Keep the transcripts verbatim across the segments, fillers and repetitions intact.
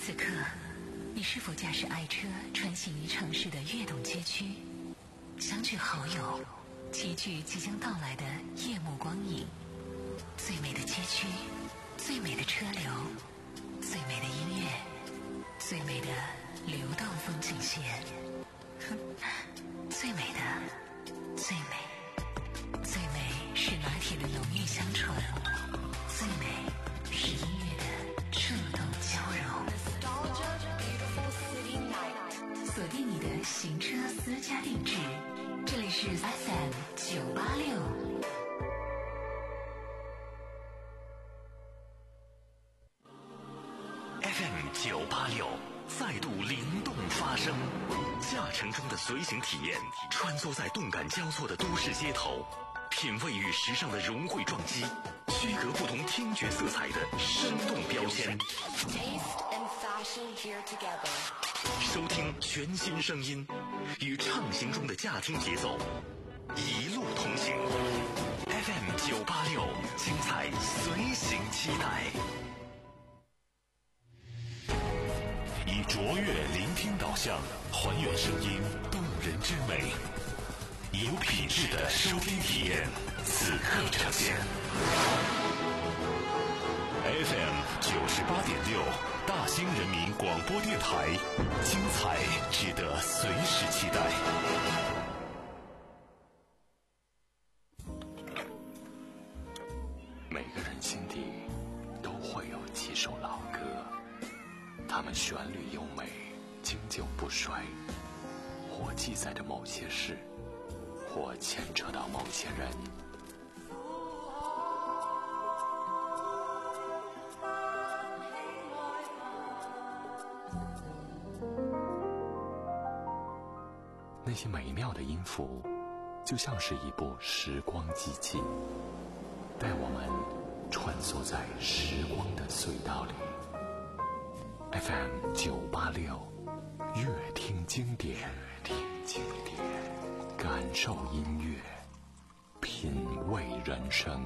此刻，你是否驾驶爱车穿行于城市的跃动街区，相聚好友，齐聚即将到来的夜幕光影？最美的街区，最美的车流，最美的音乐，最美的流动风景线，最美的，最美，最美是拿铁的浓郁香醇，最美是音乐的触动交融。锁定你的行车私家定制，这里是 F M 九八六。 F M 九八六再度灵动发声，驾乘中的随行体验，穿梭在动感交错的都市街头，品味与时尚的融汇撞击，区隔不同听觉色彩的生动标签。收听全新声音，与畅行中的驾听节奏，一路同行。F M 九八六，精彩随行期待。以卓越聆听导向，还原声音动人之美，以有品质的收听体验，此刻呈现。F M 九十八点六，大兴人民广播电台，精彩值得随时期待。每个人心底都会有几首老歌，它们旋律优美，经久不衰，或记载着某些事，或牵扯到某些人。那些美妙的音符，就像是一部时光机器，带我们穿梭在时光的隧道里。F M 九八六，乐听经典，听经典，感受音乐，品味人生。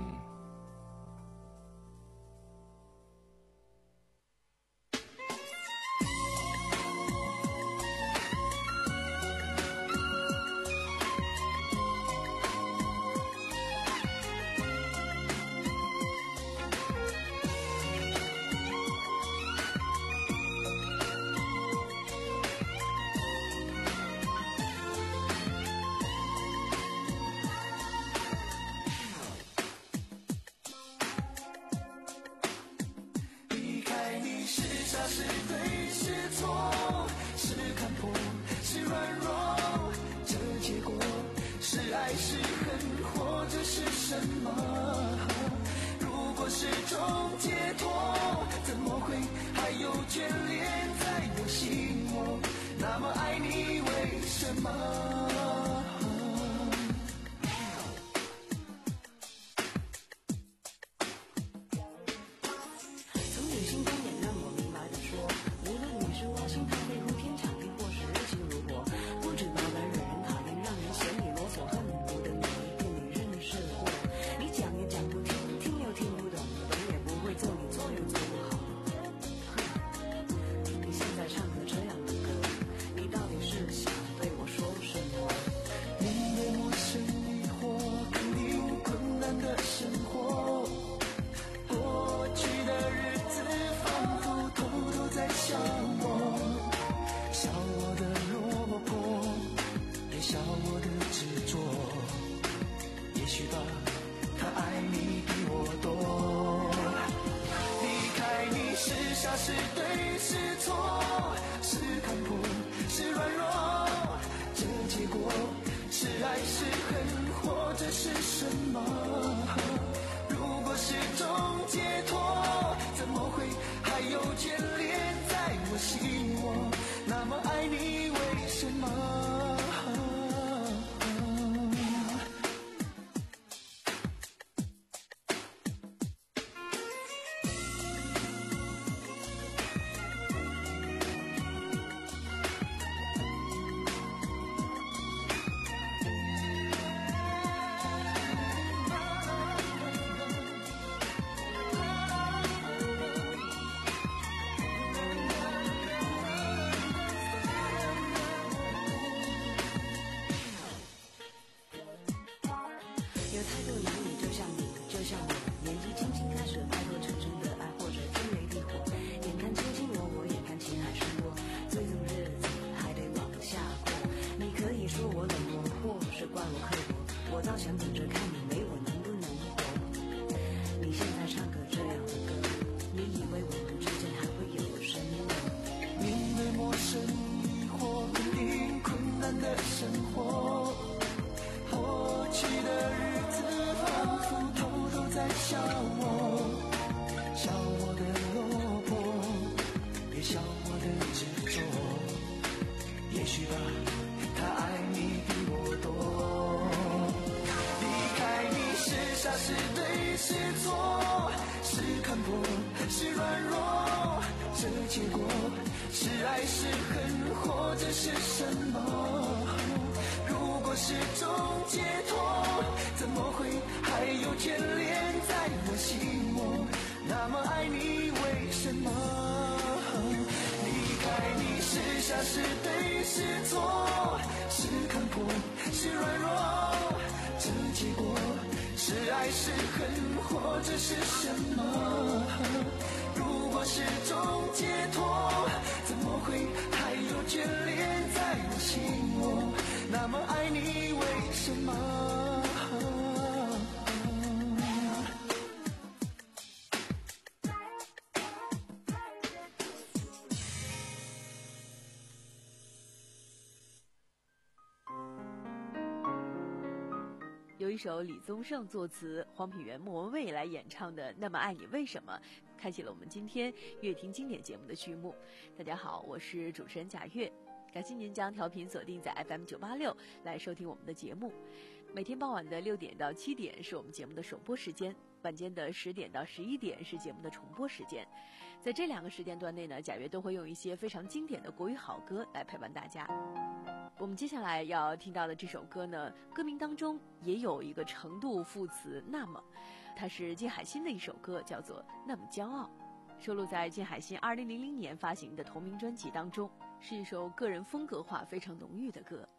想等着看你没我能不能活。你现在唱个这样的歌，你以为我们之间还会有什么？ 面对陌生疑惑，面临困难的生活，过去的日子仿佛偷偷在笑我，笑我的落魄，也笑我的执着。也许吧，他爱你比我多。离开你是傻是对是错，是看破是软弱，这结果是爱是恨或者是什么？如果是种解脱，怎么会还有眷恋在我心窝？那么爱你为什么？离开你是傻是对是错，是看破是软弱，这结果是爱是恨或者是什么？如果是种解脱，怎么会还有眷恋在我心窝？那么爱你为什么？ 有一首李宗盛作词、黄品源、莫文蔚来演唱的《那么爱你为什么》，开启了我们今天乐听经典节目的序幕。大家好，我是主持人贾月，感谢您将调频锁定在 F M 九八六来收听我们的节目。每天傍晚的六点到七点是我们节目的首播时间，晚间的十点到十一点是节目的重播时间。在这两个时间段内呢，贾月都会用一些非常经典的国语好歌来陪伴大家。我们接下来要听到的这首歌呢，歌名当中也有一个程度副词那么，它是金海心的一首歌，叫做《那么骄傲》，收录在金海心二零零零年发行的同名专辑当中，是一首个人风格化非常浓郁的歌。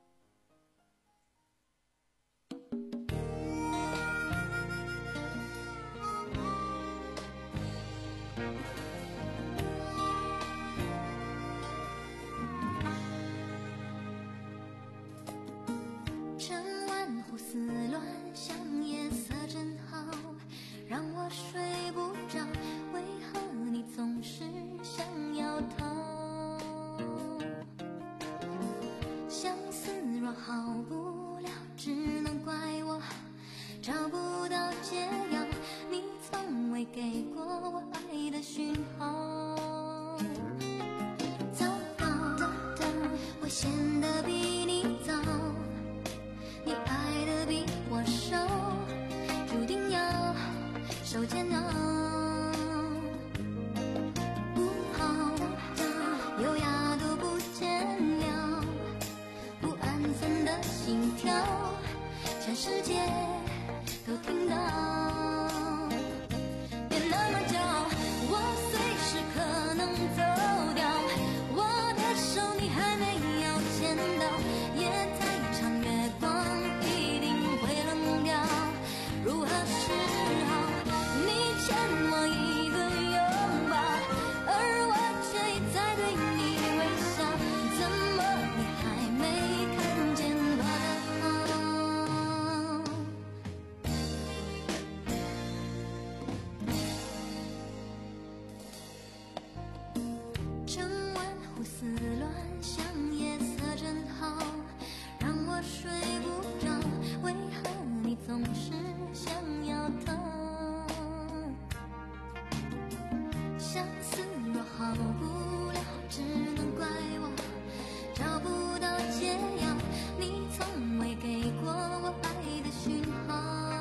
胡思乱想，夜色真好，让我睡不着。为何你总是想要逃？相思若好不了，只能怪我找不到解药。你从未给过我爱的讯号。糟糕，我显得比你早。你爱的比我少，注定要受煎熬。不好，优雅都不见了，不安分的心跳，全世界都听到。别那么骄傲，我随时可能走掉，我的手你还没有牵到，夜太长月光如何是好？你欠我一个拥抱，而我却一再对你微笑。怎么你还没看见我的好？整晚胡思乱想，夜色真好，让我睡不着。为何你总是想要逃？相思若好不了，只能怪我找不到解药。你从未给过我爱的讯号。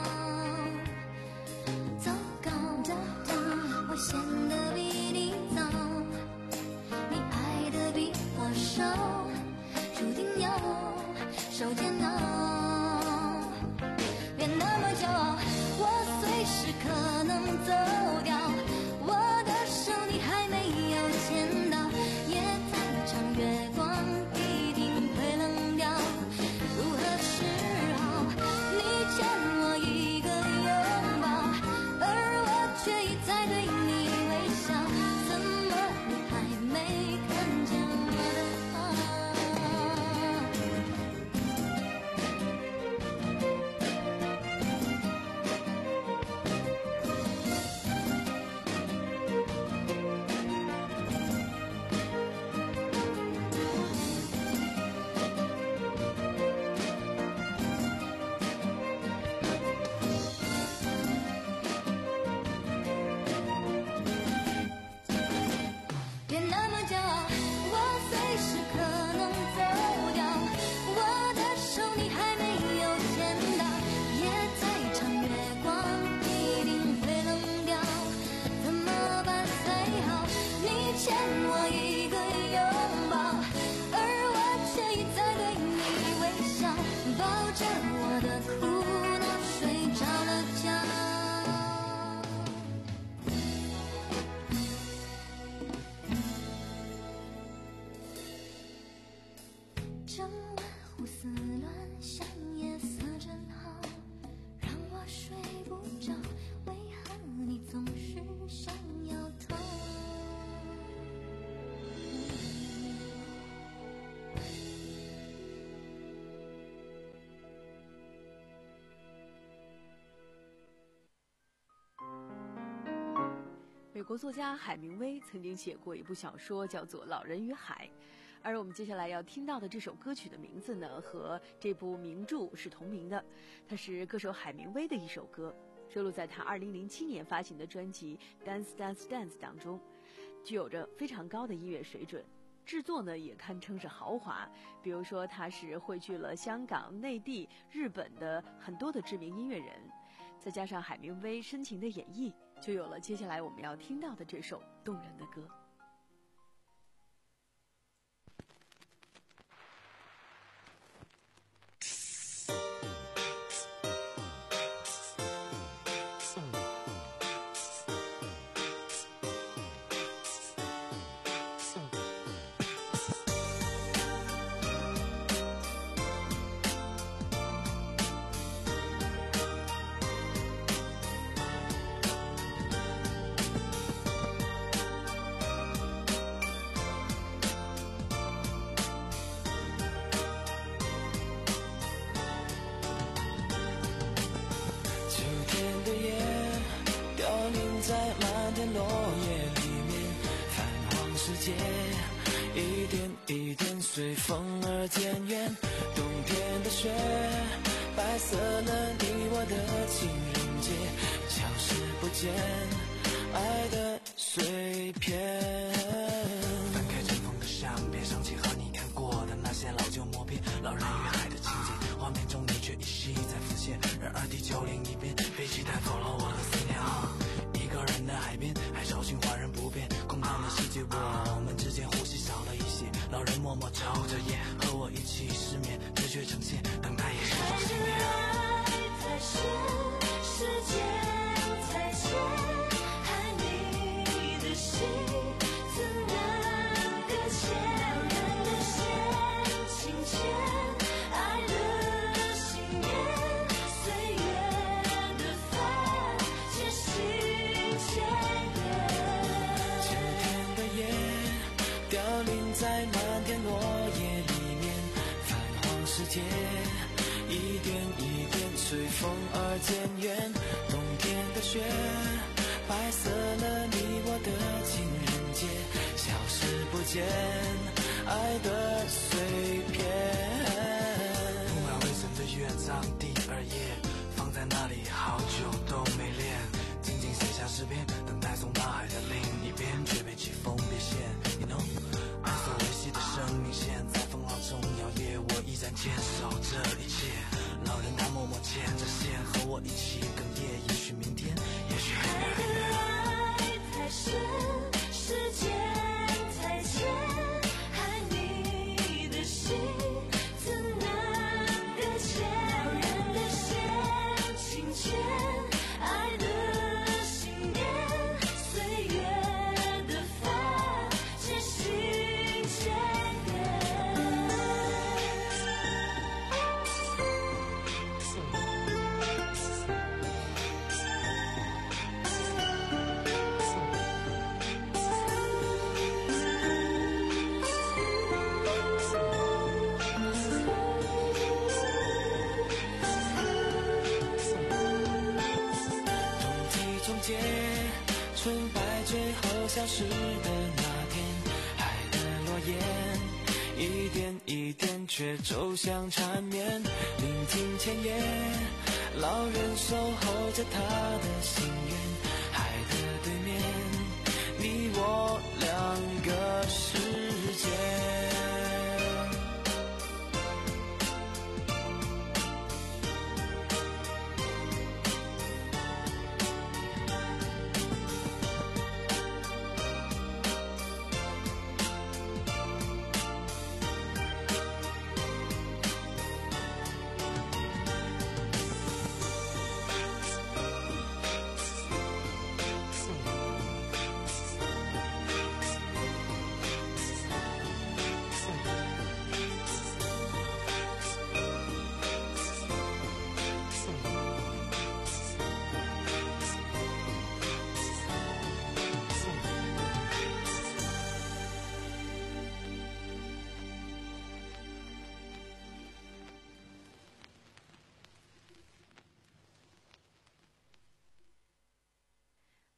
糟糕，我显得比你早，你爱的比我少，注定要受煎熬。别那么骄傲，我随时可能走掉，我的手你还没有牵到，夜太长月光一定会冷掉。如何是好？你欠我一个拥抱，而我却一再对你微笑。怎么你还没看见我的好？ 我一个拥抱，而我却一再对你微笑，抱着我的苦恼睡着了觉。整晚胡思乱想，夜色真好，让我睡不着，为何你总是想要逃？ 美国作家海明威曾经写过一部小说，叫做《老人与海》，而我们接下来要听到的这首歌曲的名字呢，和这部名著是同名的。它是歌手海明威的一首歌，收录在他二零零七年发行的专辑《Dance Dance Dance》当中，具有着非常高的音乐水准，制作呢也堪称是豪华。比如说，他是汇聚了香港、内地、日本的很多的知名音乐人，再加上海明威深情的演绎，就有了接下来我们要听到的这首动人的歌。 在漫天落叶里面，泛黄世界一点一点随风而渐远。冬天的雪白色了你我的情人节，消失不见爱的碎片。翻开尘封的相片，想起和你看过的那些老旧默片，老人与海的情节，画面中你却依稀在浮现。然而地球另一边，飞机带走了我的思念。一个人的海边，海潮循环人不变，空荡的世界，我们之间呼吸少了一些。老人默默抽着烟，和我一起失眠，直觉呈现，等待也是种信念。 爱太深，时间太浅，爱你的心怎能搁浅？人的线轻牵，爱的信念，岁月的帆，渐行。 凋零在漫天落叶里面，泛黄世界一点一点随风而渐远。冬天的雪白色了你我的情人节，消失不见爱的碎片。铺满灰尘的乐章第二页，放在那里好久都没练，静静写下诗篇，等待送到海的另一边，却被起风别线。You know， 爱所维系的生命线在风浪中摇曳，我依然坚守这一切。老人他默默牵着线，和我一起哽咽，也许明天，也许很远很远。 爱太深，时间太浅，爱你的心怎能搁浅？人的线轻牵，爱的信念，岁月的帆，渐行渐远。 春白最后消失的那天，海的落叶一点一点却走向缠绵，临近前夜，老人守候着他的心愿，海的对面，你我两个世界。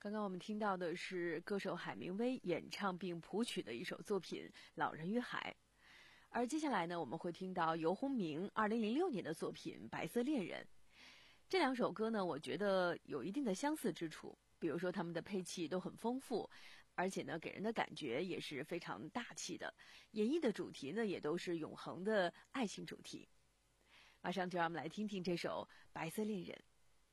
刚刚我们听到的是歌手海明威演唱并谱曲的一首作品《老人与海》，而接下来呢，我们会听到游鸿明二零零六年的作品《白色恋人》。这两首歌呢，我觉得有一定的相似之处，比如说他们的配器都很丰富，而且呢，给人的感觉也是非常大气的，演绎的主题呢，也都是永恒的爱情主题。马上就让我们来听听这首《白色恋人》。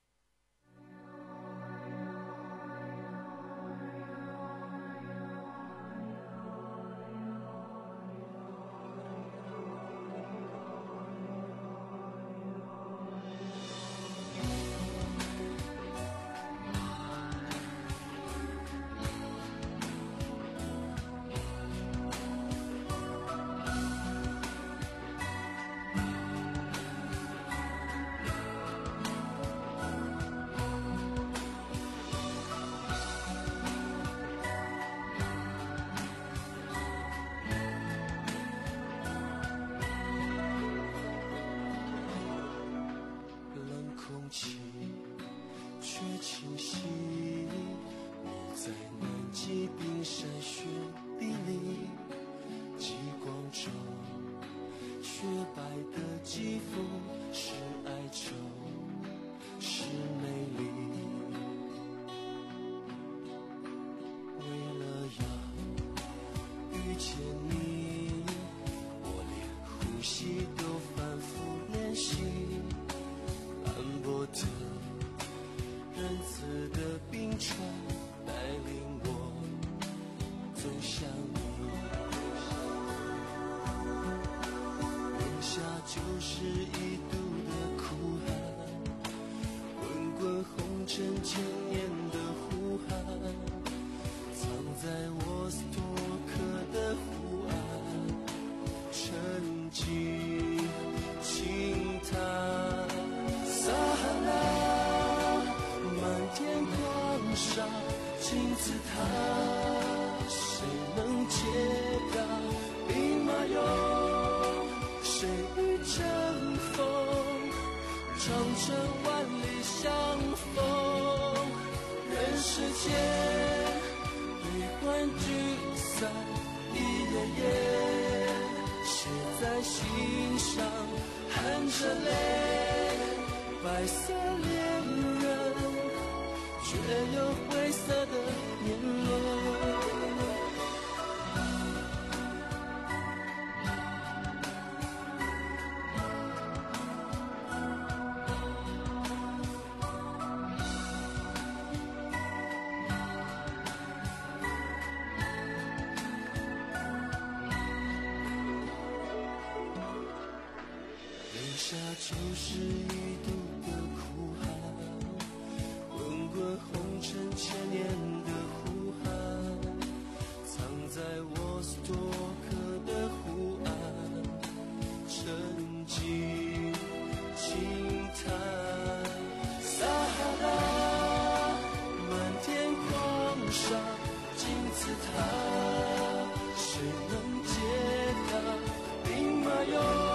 就是一度的哭喊，滚滚红尘千年的呼喊，藏在沃斯托克的湖岸，沉寂轻叹。撒哈拉，漫天狂沙，金字塔，谁能解答？兵马俑。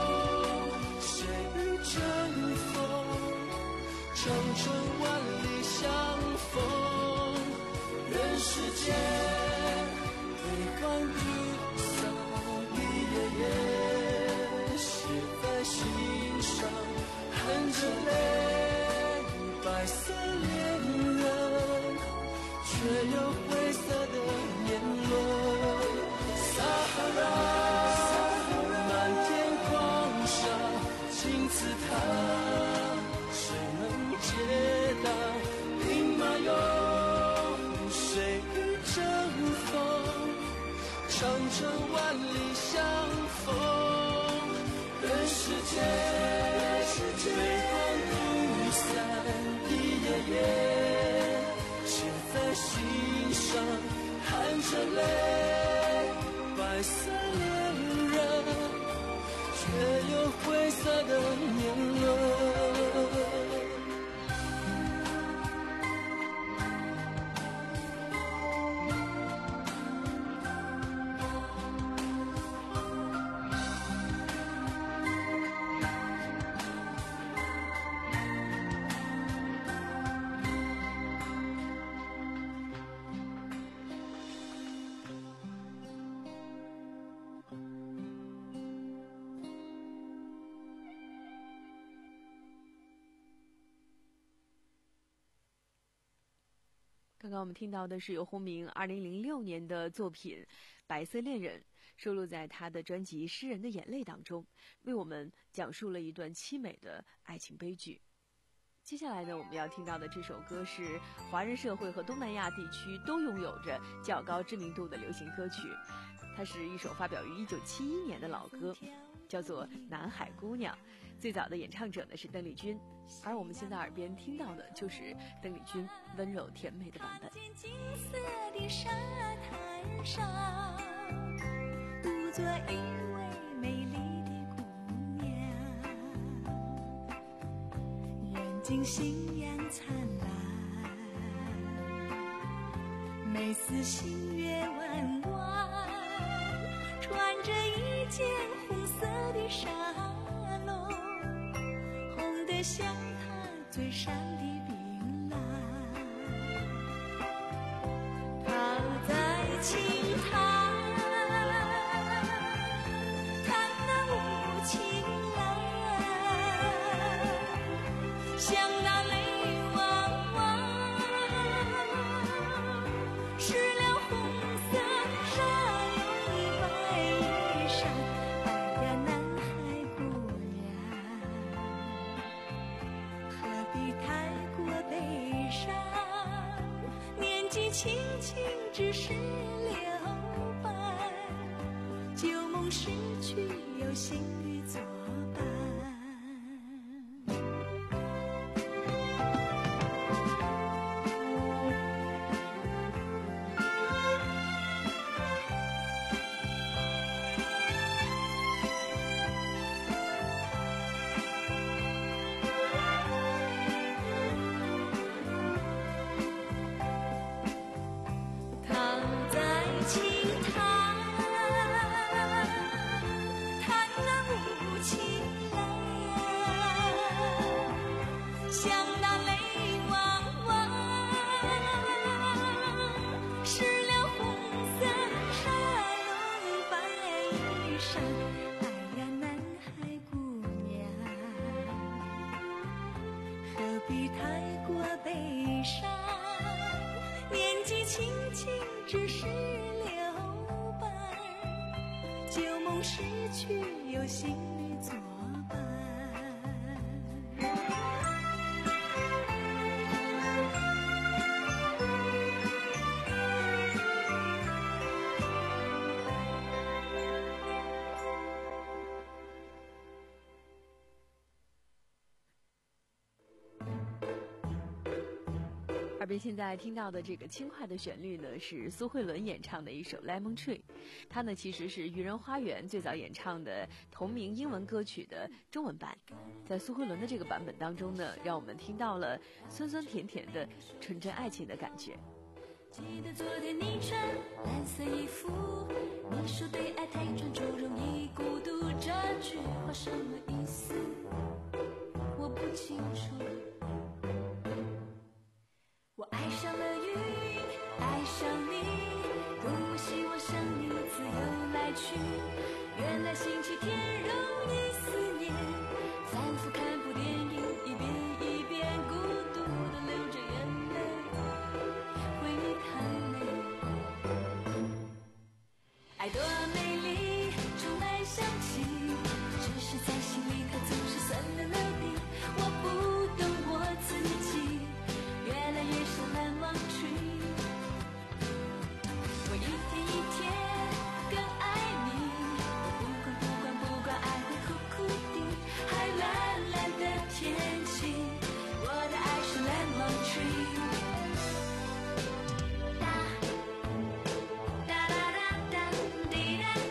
长春万里相逢，人世间悲欢聚散一页页写在心上，含着泪，白色恋人，却有灰色的年轮。撒哈拉，漫天黄沙，金字塔。解答兵马俑，谁与争锋？长城万里相逢，人世间悲欢聚散一页页写在心上，含着泪，白色恋人，却有灰色的年轮。 刚我们听到的是由洪明二零零六年的作品《白色恋人》，收录在他的专辑《诗人的眼泪》当中，为我们讲述了一段凄美的爱情悲剧。接下来呢，我们要听到的这首歌是华人社会和东南亚地区都拥有着较高知名度的流行歌曲，它是一首发表于一九七一年的老歌，叫做《南海姑娘》。最早的演唱者呢是邓丽君，而我们现在耳边听到的就是邓丽君温柔甜美的版本。 金色的沙滩上，独坐一位美丽的姑娘，眼睛星阳灿烂，眉似新月弯弯，穿着一件红色的纱笼，红得像她嘴上的槟榔，泡在青滩，看那雾晴蓝，像那泪汪汪，湿了红色纱绒白衣裳。哎呀，南海姑娘，何必太过悲伤？年纪轻轻只是留白，旧梦逝去有新侣作伴。躺在青滩，看那雾晴蓝，像那泪汪汪，湿了红色纱绒白衣裳。哎呀，南海姑娘，何必太过悲伤？年纪轻轻只是留白，旧梦逝去有新侣作伴。 耳边现在听到的这个轻快的旋律呢，是苏慧伦演唱的一首《Lemon Tree》，它呢其实是渔人花园最早演唱的同名英文歌曲的中文版。在苏慧伦的这个版本当中呢，让我们听到了酸酸甜甜的纯真爱情的感觉。 记得昨天你穿蓝色衣服，你说对爱太专注容易孤独，这句话什么意思？我不清楚。我爱上了云，爱上你，多希望像你自由来去。原来星期天容易思念，反复看部电影，一遍一遍，孤独的流着眼泪，为你淌泪。爱多美丽，充满香气，只是在心里它总是酸的流滴。我不懂我自己，越来越像蓝忘曲。我一天一天更爱你，我不管不管不管，爱会哭哭的，还蓝蓝的天气，我的爱是蓝忘曲。哒哒哒哒哒滴哒。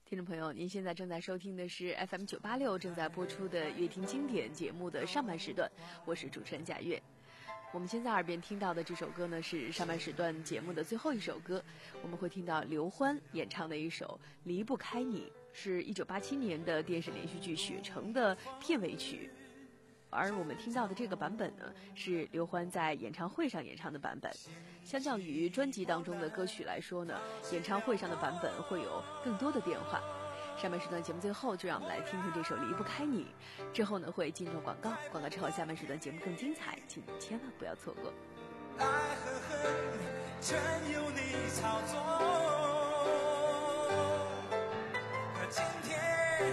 听众朋友，您现在正在收听的是 F M 九八六正在播出的乐听经典节目的上半时段，我是主持人贾月。我们现在耳边听到的这首歌呢，是上半时段节目的最后一首歌，我们会听到刘欢演唱的一首《离不开你》，是一九八七年的电视连续剧《雪城》的片尾曲。而我们听到的这个版本呢，是刘欢在演唱会上演唱的版本。相较于专辑当中的歌曲来说呢，演唱会上的版本会有更多的变化。上半时段节目最后，就让我们来听听这首《离不开你》。之后呢，会进入广告，广告之后下半时段节目更精彩，请你千万不要错过。 爱和恨全由你操纵，可今天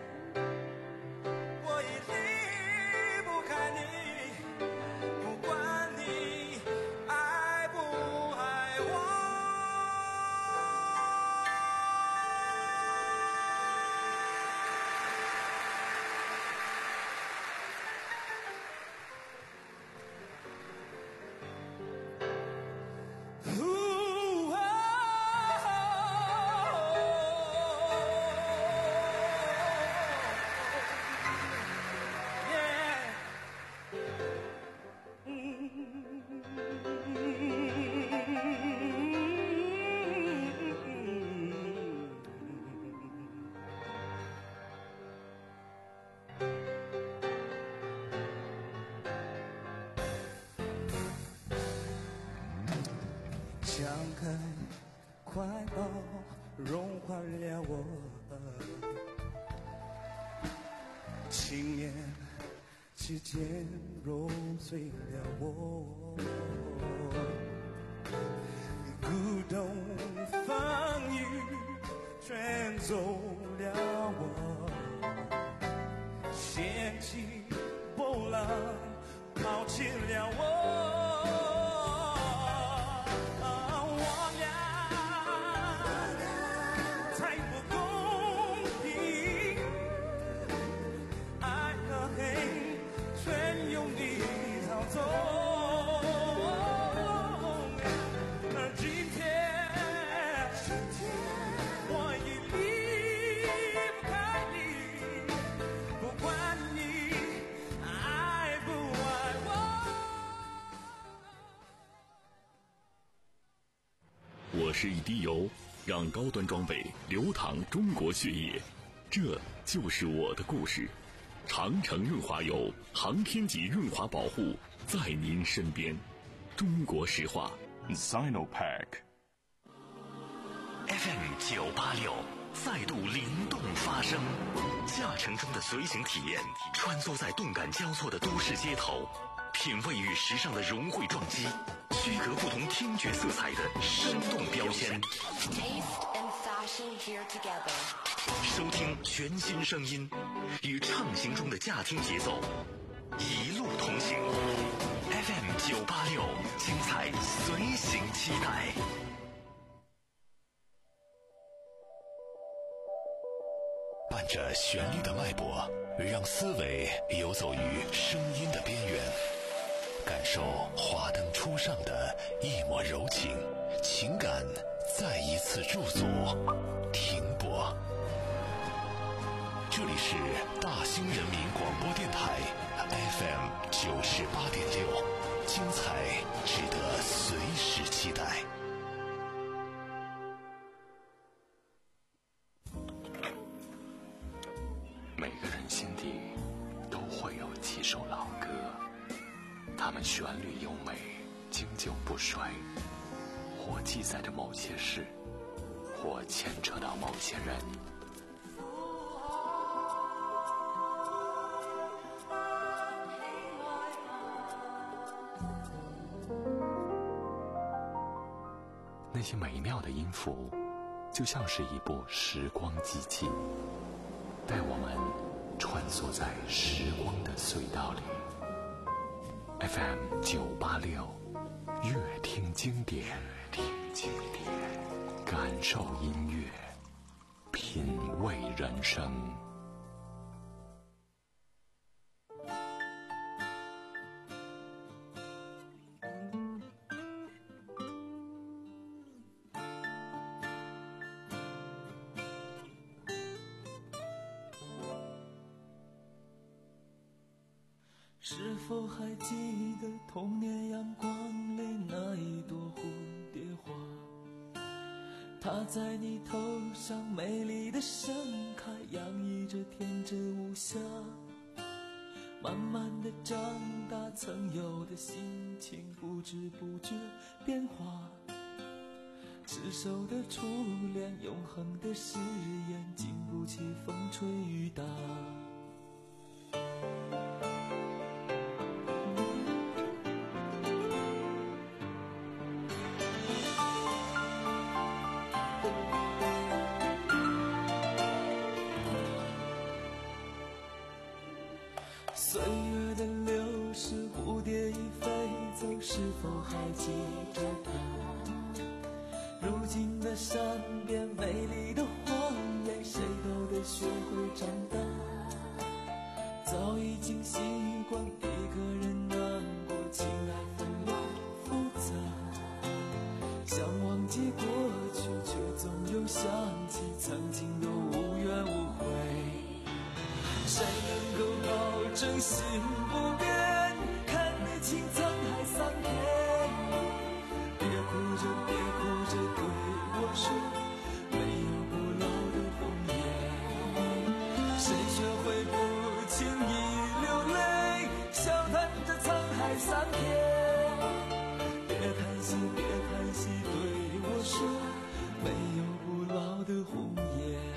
我已离不开你，不管你爱不爱我。张开怀抱，融化了我，轻言指尖揉碎了我，鼓动风雨卷走了我，掀起波浪抛弃了我。 我是一滴油，让高端装备流淌中国血液，这就是我的故事。长城润滑油，航天级润滑保护，在您身边。中国石化 Sinopec F M 九八六再度灵动发声，驾乘中的随行体验，穿梭在动感交错的都市街头，品味与时尚的融汇撞击，区隔不同听觉色彩的生动标签，收听全新声音，与畅行中的驾听节奏，一路同行。F M 九八六，精彩随行期待。伴着旋律的脉搏，让思维游走于声音的边缘，感受华灯初上的一抹柔情，情感再一次驻足停泊。这里是大兴人民广播电台 F M 九十八点六，精彩值得随时期待。每个人心底都会有几首老歌，它们旋律优美，经久不衰，或记载着某些事，或牵扯到某些人。那些美妙的音符，就像是一部时光机器，带我们穿梭在时光的隧道里。F M 九八六，乐听经典，听经典，感受音乐，品味人生。 是否还记得童年阳光里那一朵蝴蝶花？它在你头上美丽的盛开，洋溢着天真无瑕。慢慢的长大，曾有的心情不知不觉变化。执手的初恋，永恒的誓言，经不起风吹雨打。岁月的流逝，蝴蝶已飞走，是否还记着它？如今的山边美丽的荒野，谁都得学会长大。早已经习惯一个人难过，情爱纷乱复杂。想忘记过去，却总有想起曾经的无怨无悔。谁能够保证心不变，看得清沧海桑田？别哭着别哭着对我说，没有不老的红颜。谁学会不轻易流泪，笑谈着沧海桑田？别叹息别叹息对我说，没有不老的红颜。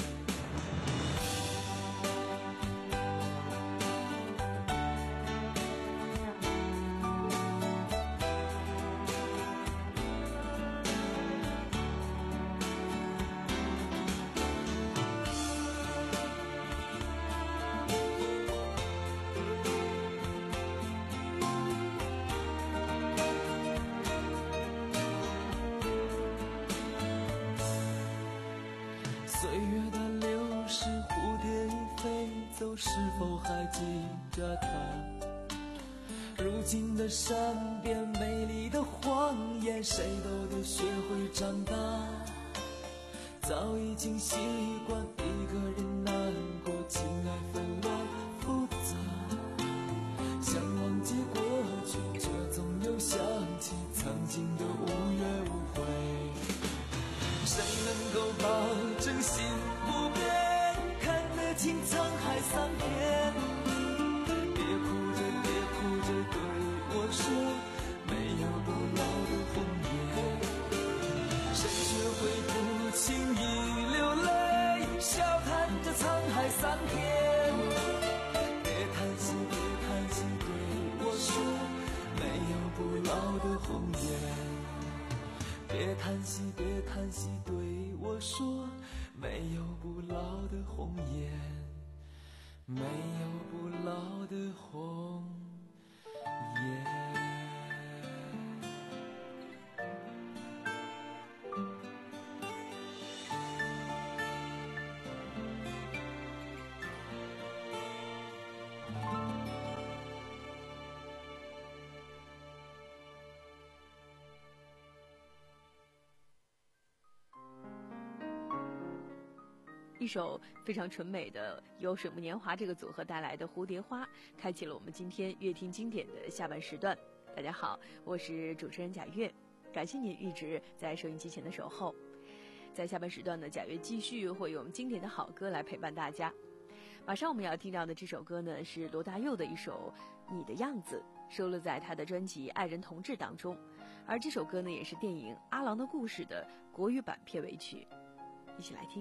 岁月的流逝，蝴蝶已飞走，是否还记着它？如今的山边美丽的荒野，谁都得学会长大。早已经习惯一个人难过，情爱纷乱复杂。想忘记过去，却总有想起曾经的无怨无悔。谁能够保证心不变，看得清沧海桑田？别哭着别哭着对我说，没有不老的红颜。谁学会不轻易流泪，笑谈着沧海桑田？别叹息别叹息对我说，没有不老的红颜。别叹息别叹息对我说，没有不老的红颜，没有不老的红颜。 一首非常纯美的由水木年华这个组合带来的《蝴蝶花》，开启了我们今天乐听经典的下半时段。大家好，我是主持人贾月，感谢您一直在收音机前的守候。在下半时段呢，贾月继续会用经典的好歌来陪伴大家。马上我们要听到的这首歌呢，是罗大佑的一首《你的样子》，收录在他的专辑《爱人同志》当中。而这首歌呢，也是电影《阿郎的故事》的国语版片尾曲，一起来听。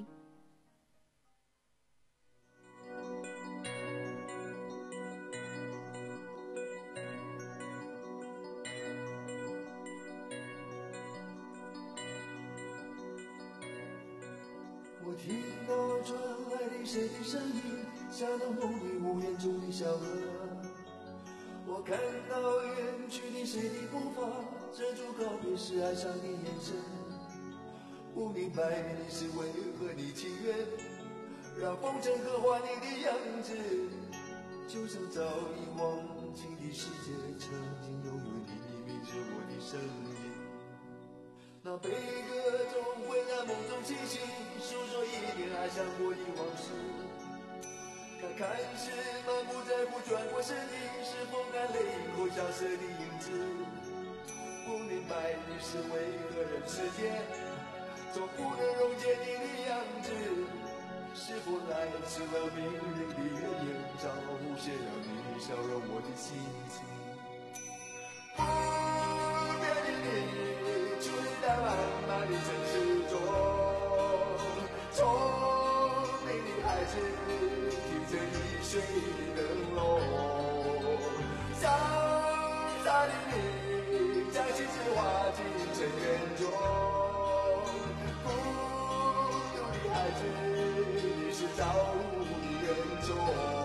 我听到传来的谁的声音，像那梦里无言中的小河。我看到远去的谁的步伐，遮住告别时哀伤的眼神。不明白你是为何你情愿让风尘刻画你的样子，就像早已忘情的世界，曾经拥有你秘密着我的生命。那悲歌总会在梦中清醒，诉说一点爱伤过的往事。 他看似满不在乎，转过身体，是否看泪后萧瑟的影子？不明白你是为何人世间总不能溶解你的样子？是否来迟了命运的原因，找无限让你消融我的心情？不变的你，矗立在漫漫的城市中，聪明的孩子，听着易碎的灯笼，潇洒的你，将心事化进尘缘中，孤独的孩子，你是造物的恩宠。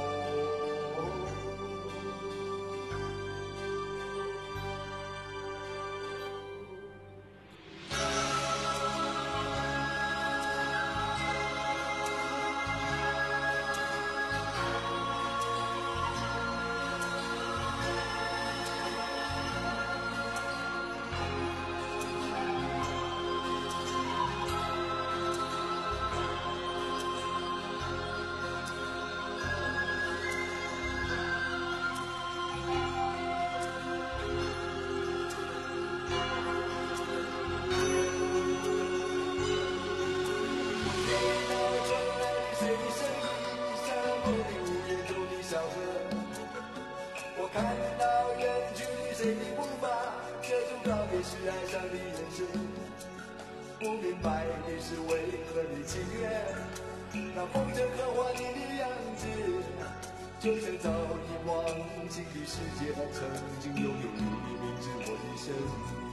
看到远去的谁的步伐，这种告别是哀伤的眼神。不明白你是为何的情愿，那风筝刻画你的样子，就像早已忘情的世界，曾经拥有你的名字，我的生命。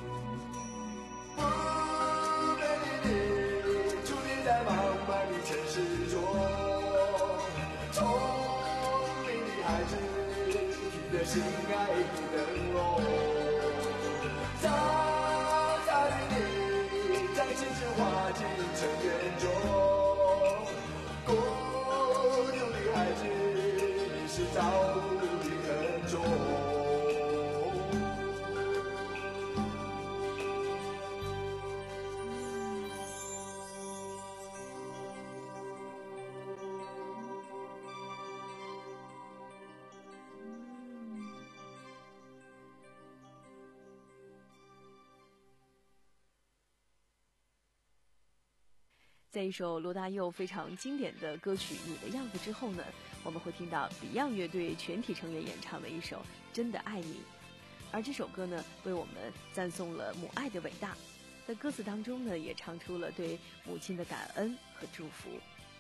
不变的你，矗立在茫茫的城市中，聪明的孩子，的心爱的灯笼，潇洒的你，将心事化进尘缘中，孤独的孩子，你是造物的恩宠。 在一首罗大佑非常经典的歌曲《你的样子》之后呢，我们会听到 Beyond 乐队全体成员演唱的一首《真的爱你》，而这首歌呢，为我们赞颂了母爱的伟大，在歌词当中呢，也唱出了对母亲的感恩和祝福。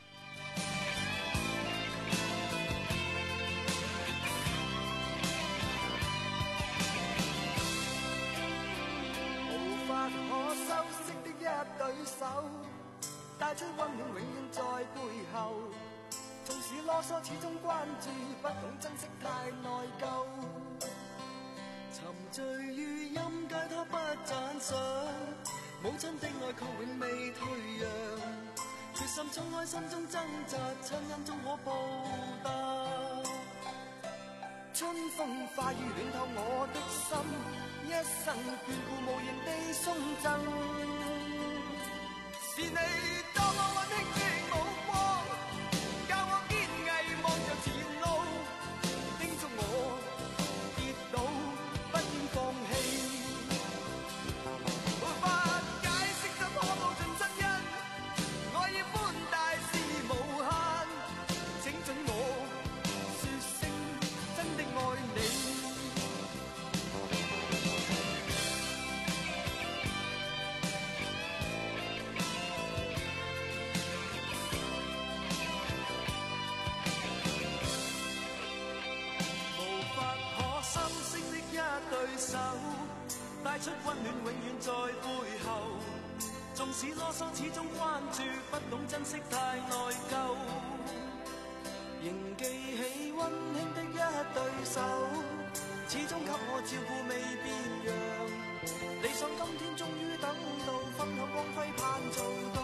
無法可修飾的一對手，帶出溫暖永遠在背後，縱使囉嗦始終關注，不懂珍惜太內疚，沉醉於音階他不讚賞，母親的愛卻永未退讓，決心衝開心中掙扎，親恩終可報答，春風化雨暖透我的心，一生眷顧無言地送贈，是你多麼溫馨的目光，教我堅毅望着前路，叮囑我跌倒不應放棄，無法解釋怎可報盡真恩，愛意寬大是無限，請准我說聲真的愛你。對手帶出溫暖永遠在背後，縱使囉嗦始終關注，不懂珍惜太內疚，仍記起溫馨的一對手，始終給我照顧未變樣，理想今天終於等到，分享光輝盼做到，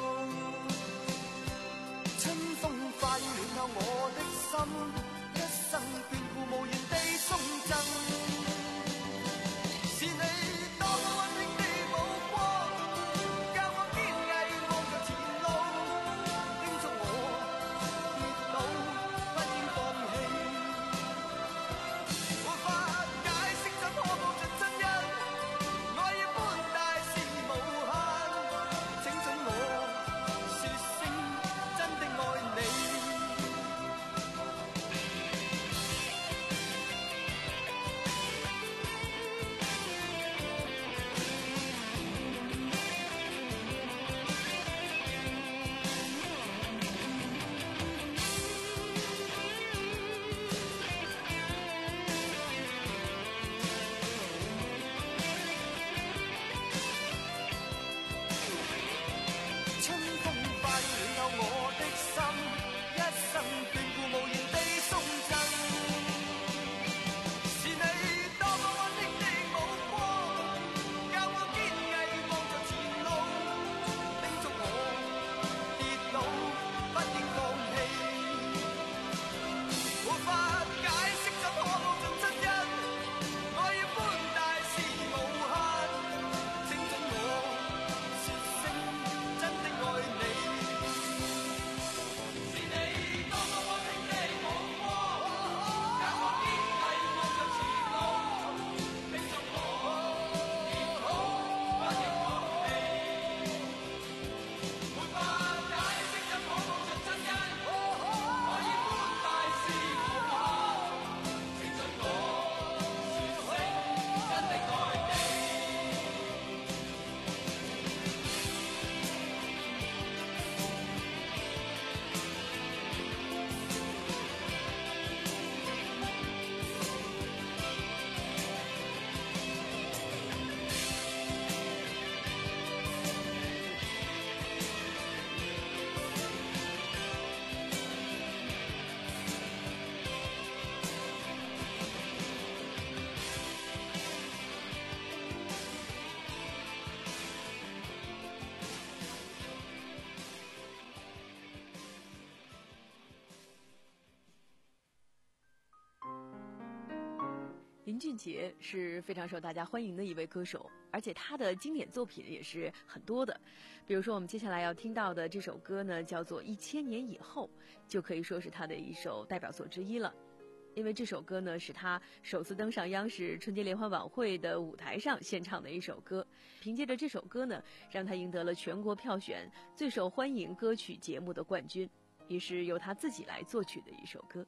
春風化雨暖透我的心，一生眷顧無言地送贈，是你多麼溫馨的目光，教我堅毅望着前路，叮囑我跌倒不應放林俊杰是非常受大家欢迎的一位歌手，而且他的经典作品也是很多的。比如说我们接下来要听到的这首歌呢，叫做《一千年以后》，就可以说是他的一首代表作之一了。因为这首歌呢是他首次登上央视春节联欢晚会的舞台上献唱的一首歌，凭借着这首歌呢，让他赢得了全国票选最受欢迎歌曲节目的冠军，也是由他自己来作曲的一首歌。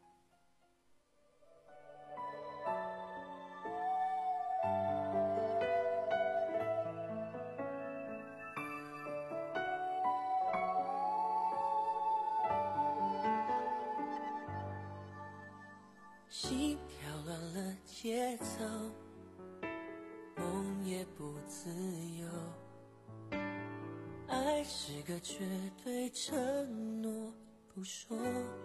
心跳乱了节奏，梦也不自由，爱是个绝对承诺不说，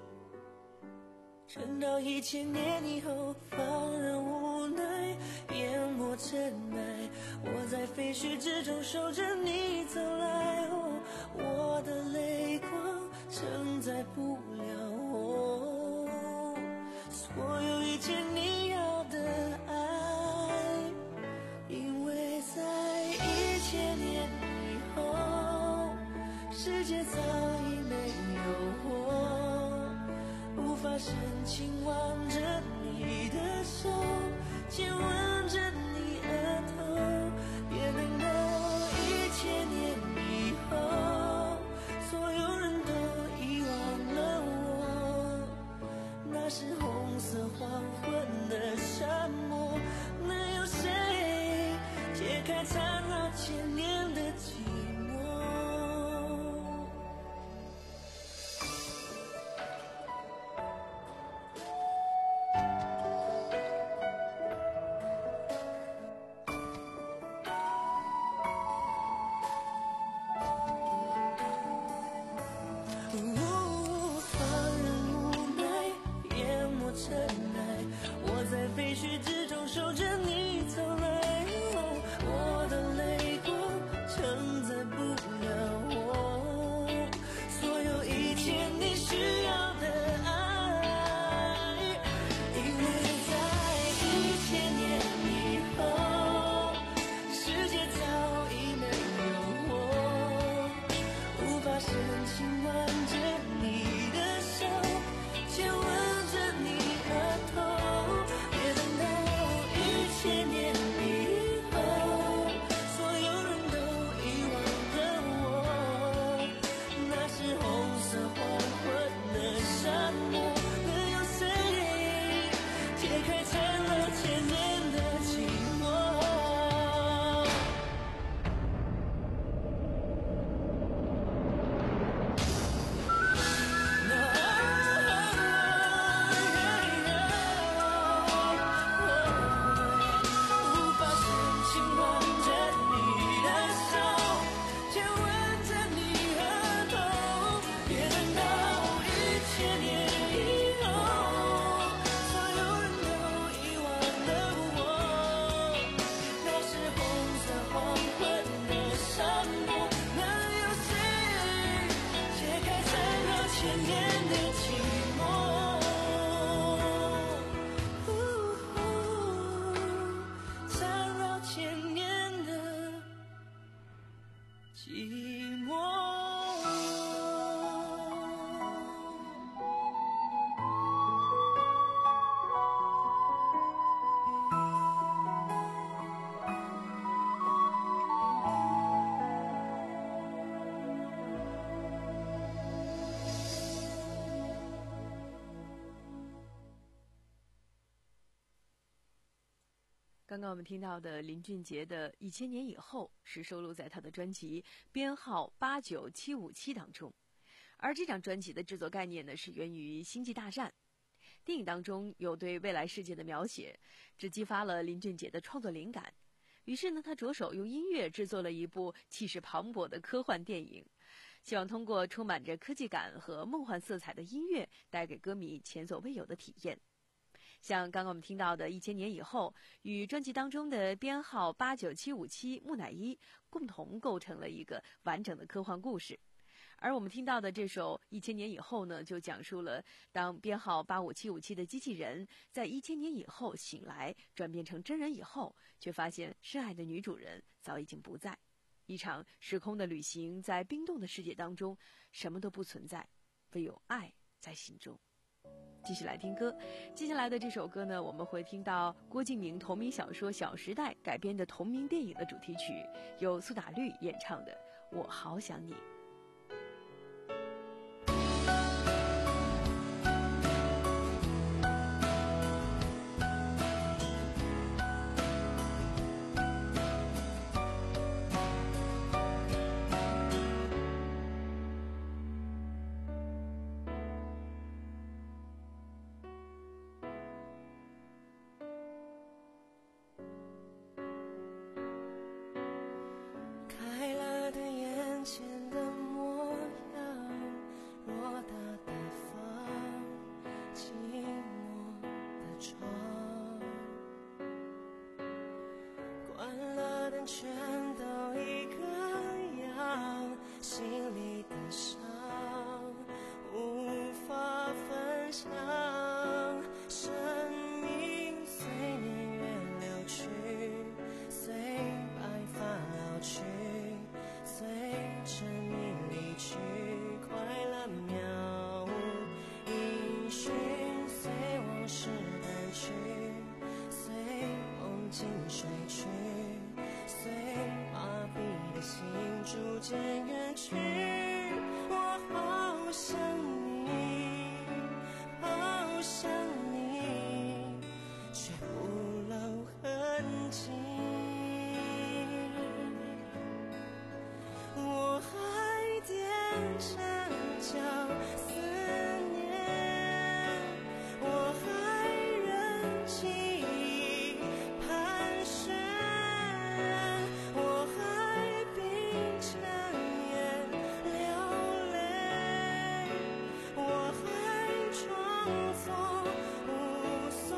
撑到一千年以后，放任无奈淹没尘埃，我在废墟之中守着你走来，哦，我的泪光承载不了我所有一切你要的爱，因为在一千年以后，世界早已没有我，无法深情挽着你的手，亲吻着你额头，别等到一千年以后，所有人都遗忘了我，那是红色黄昏的沙漠，能有谁解开缠绕千年的寂寞？废墟之中守着你走来，哦，我的泪光承载不了我所有一切你需要的爱，因为在一千年以后，世界早已没有我，无法深情挽着你的手，亲吻着你额头，千年以后，所有人都遗忘了我，那是红色黄昏的沙漠，能有谁解开缠绕千年的寂寞？ 刚刚我们听到的林俊杰的《一千年以后》是收录在他的专辑编号八九七五七当中，而这张专辑的制作概念呢是源于《星际大战》电影当中有对未来世界的描写，这激发了林俊杰的创作灵感。于是呢，他着手用音乐制作了一部气势磅礴的科幻电影，希望通过充满着科技感和梦幻色彩的音乐，带给歌迷前所未有的体验。像刚刚我们听到的《一千年以后》与专辑当中的编号八九七五七木乃伊共同构成了一个完整的科幻故事， 而我们听到的这首《一千年以后》呢，就讲述了当编号八五七五七的机器人在一千年以后醒来，转变成真人以后，却发现深爱的女主人早已经不在。一场时空的旅行，在冰冻的世界当中，什么都不存在，唯有爱在心中。继续来听歌，接下来的这首歌呢，我们会听到郭敬明同名小说《小时代》改编的同名电影的主题曲，由苏打绿演唱的《我好想你》。 全都一个样，心里的伤无法分享。生命随年月流去，随白发老去，随着你离去，快乐渺无音讯，随往事淡去，随梦境睡去，随麻痹的心逐渐远去。我好想你，好想你，却不露痕迹。我还踮着脚思念，我还忍气盘旋，我还闭着眼流泪，我还装作无所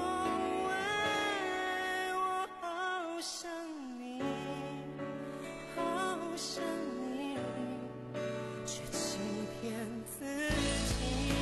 谓。我好想你，好想你，却欺骗自己。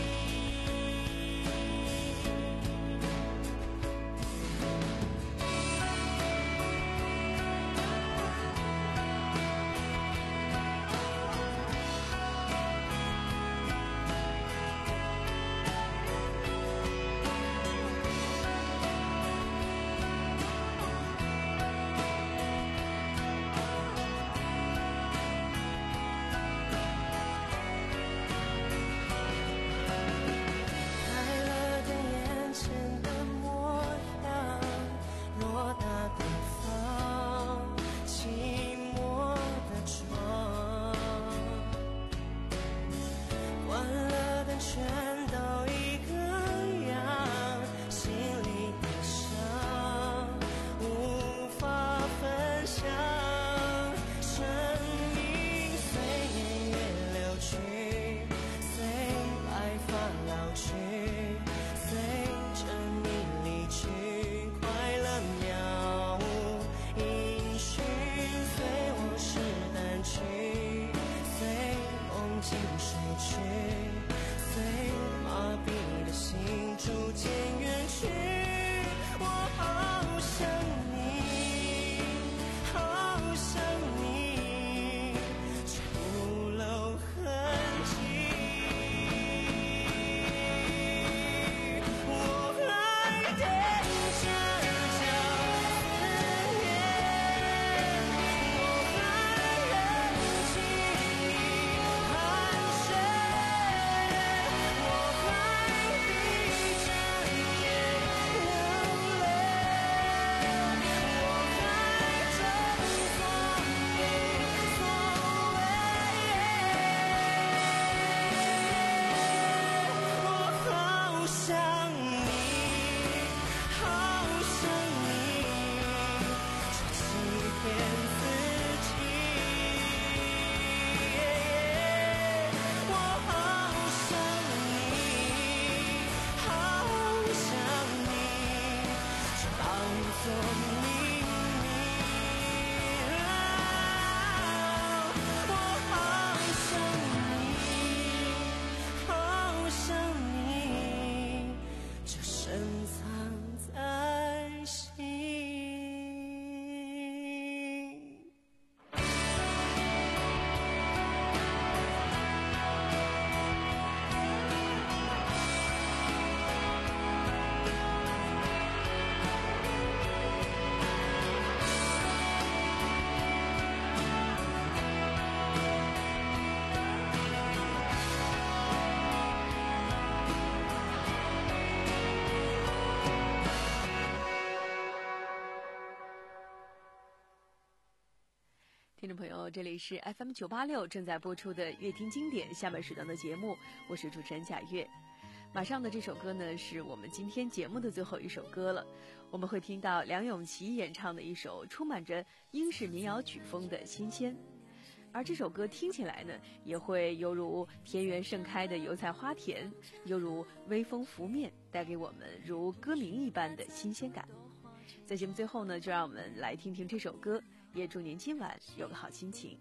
朋友，这里是 F M 九八六正在播出的乐听经典下半时段的节目，我是主持人贾月。马上的这首歌呢，是我们今天节目的最后一首歌了。我们会听到梁咏琪演唱的一首充满着英式民谣曲风的《新鲜》，而这首歌听起来呢，也会犹如田园盛开的油菜花田，犹如微风拂面，带给我们如歌名一般的新鲜感。在节目最后呢，就让我们来听听这首歌，也祝您今晚有个好心情。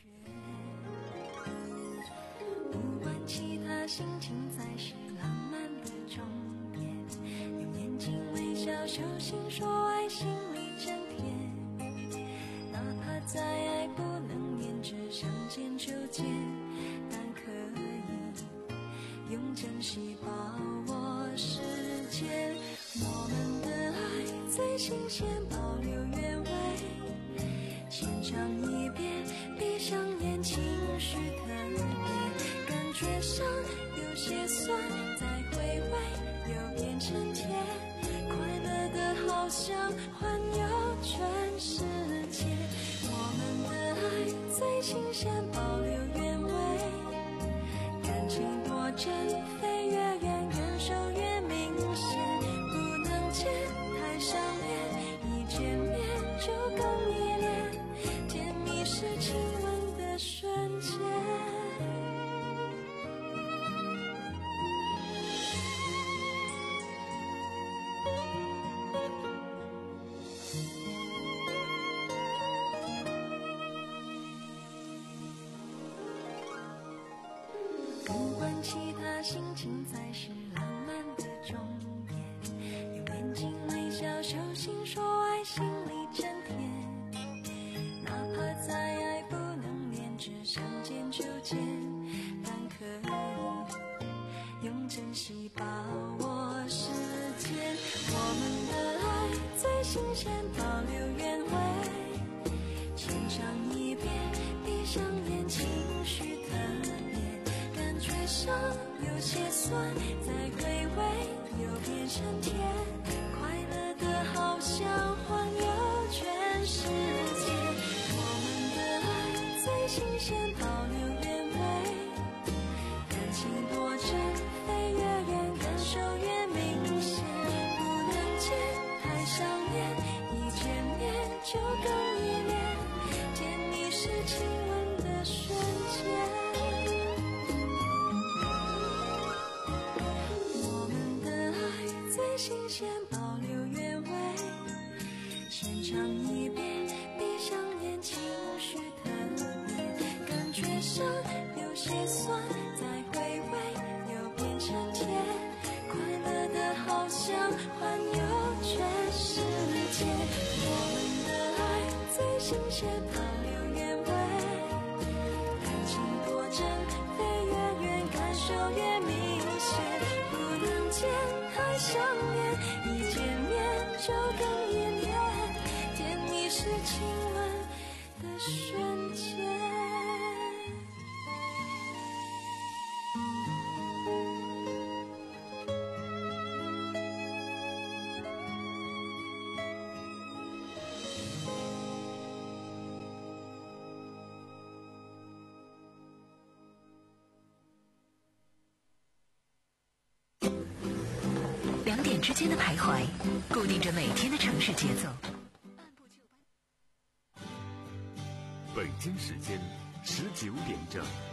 不管其他心情才是浪漫的终点，用眼睛微笑手心说爱，心里真甜。哪怕再爱不能连着相见就见，但可以用珍惜把握时间。我们的爱最新鲜，保留原味，先尝一遍，闭上眼，情绪特别，感觉上有些酸，再回味又变成甜，快乐的好像环游全世界。我们的爱最新鲜，保留原味，感情多真，飞越远，感受越明显，不能见太想念，一见面就更依恋，甜蜜是亲吻的瞬间。不管其他心情才是浪漫的终点，用眼睛微笑手心说爱，心里真甜。哪怕再爱不能连着相见就见，但可以用珍惜把握时间。我们的爱最新鲜，保留原味，先尝一遍，闭上眼，情绪特别，感觉上有些酸，再回味又变成甜，快乐的好像环游全世界。我们的爱最新鲜，保留原味，感情多真，飞越远，感受越明显，不能见太想念，一见面就更依恋，甜蜜是亲吻的瞬间。我们的爱最新鲜，保留原味，先尝一遍，闭上眼，情绪特别，感觉上有些酸，再回味又变成甜，快乐的好像环游全世界。我们的爱最新鲜，保留原味，感情多真，飞越远，感受越明显，不能见太想念，一见面就更依恋，甜蜜是亲吻的瞬间。 两点之间的徘徊，固定着每天的城市节奏。 北京时间十九点整。